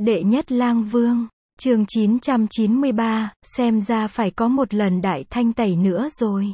Đệ nhất lang vương, chương 993, xem ra phải có một lần đại thanh tẩy nữa rồi.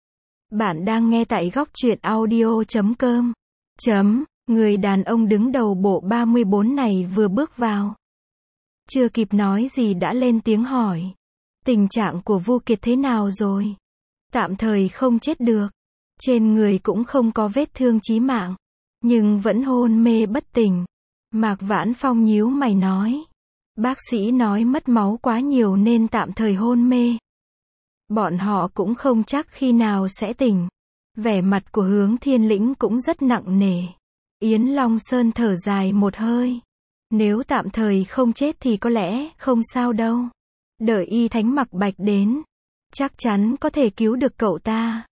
Bạn đang nghe tại góc truyện audio.com. Người đàn ông đứng đầu bộ 34 này vừa bước vào. Chưa kịp nói gì đã lên tiếng hỏi. Tình trạng của Vu Kiệt thế nào rồi? Tạm thời không chết được. Trên người cũng không có vết thương chí mạng. Nhưng vẫn hôn mê bất tỉnh. Mạc Vãn Phong nhíu mày nói. Bác sĩ nói mất máu quá nhiều nên tạm thời hôn mê. Bọn họ cũng không chắc khi nào sẽ tỉnh. Vẻ mặt của Hướng Thiên Lĩnh cũng rất nặng nề. Yến Long Sơn thở dài một hơi. Nếu tạm thời không chết thì có lẽ không sao đâu. Đợi y thánh mặc bạch đến. Chắc chắn có thể cứu được cậu ta.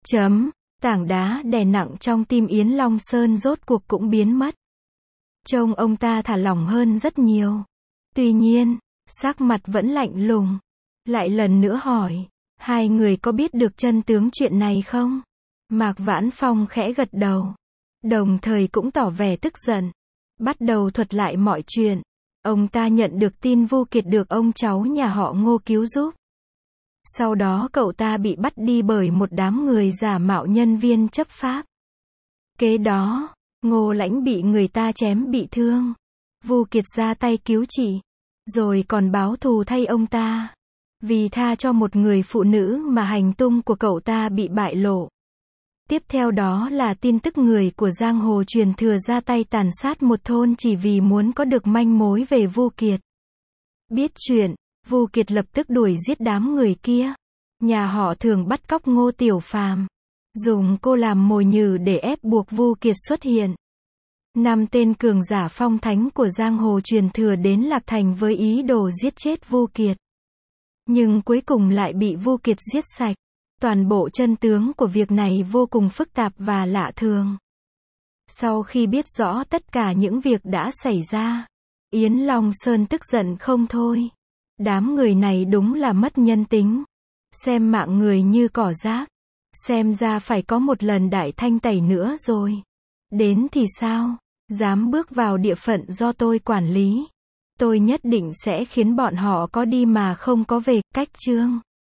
Tảng đá đè nặng trong tim Yến Long Sơn rốt cuộc cũng biến mất. Trông ông ta thả lỏng hơn rất nhiều. Tuy nhiên, sắc mặt vẫn lạnh lùng. Lại lần nữa hỏi, hai người có biết được chân tướng chuyện này không? Mạc Vãn Phong khẽ gật đầu. Đồng thời cũng tỏ vẻ tức giận. Bắt đầu thuật lại mọi chuyện. Ông ta nhận được tin Vu Kiệt được ông cháu nhà họ Ngô cứu giúp. Sau đó cậu ta bị bắt đi bởi một đám người giả mạo nhân viên chấp pháp. Kế đó, Ngô Lãnh bị người ta chém bị thương. Vu Kiệt ra tay cứu trị. Rồi còn báo thù thay ông ta. Vì tha cho một người phụ nữ mà hành tung của cậu ta bị bại lộ. Tiếp theo đó là tin tức người của giang hồ truyền thừa ra tay tàn sát một thôn chỉ vì muốn có được manh mối về Vu Kiệt. Biết chuyện, Vu Kiệt lập tức đuổi giết đám người kia. Nhà họ thường bắt cóc Ngô Tiểu Phàm, dùng cô làm mồi nhử để ép buộc Vu Kiệt xuất hiện. 5 tên cường giả phong thánh của giang hồ truyền thừa đến Lạc Thành với ý đồ giết chết Vu Kiệt. Nhưng cuối cùng lại bị Vu Kiệt giết sạch. Toàn bộ chân tướng của việc này vô cùng phức tạp và lạ thường. Sau khi biết rõ tất cả những việc đã xảy ra, Yến Long Sơn tức giận không thôi. Đám người này đúng là mất nhân tính. Xem mạng người như cỏ rác. Xem ra phải có một lần đại thanh tẩy nữa rồi. Đến thì sao? Dám bước vào địa phận do tôi quản lý. Tôi nhất định sẽ khiến bọn họ có đi mà không có về. Cách chương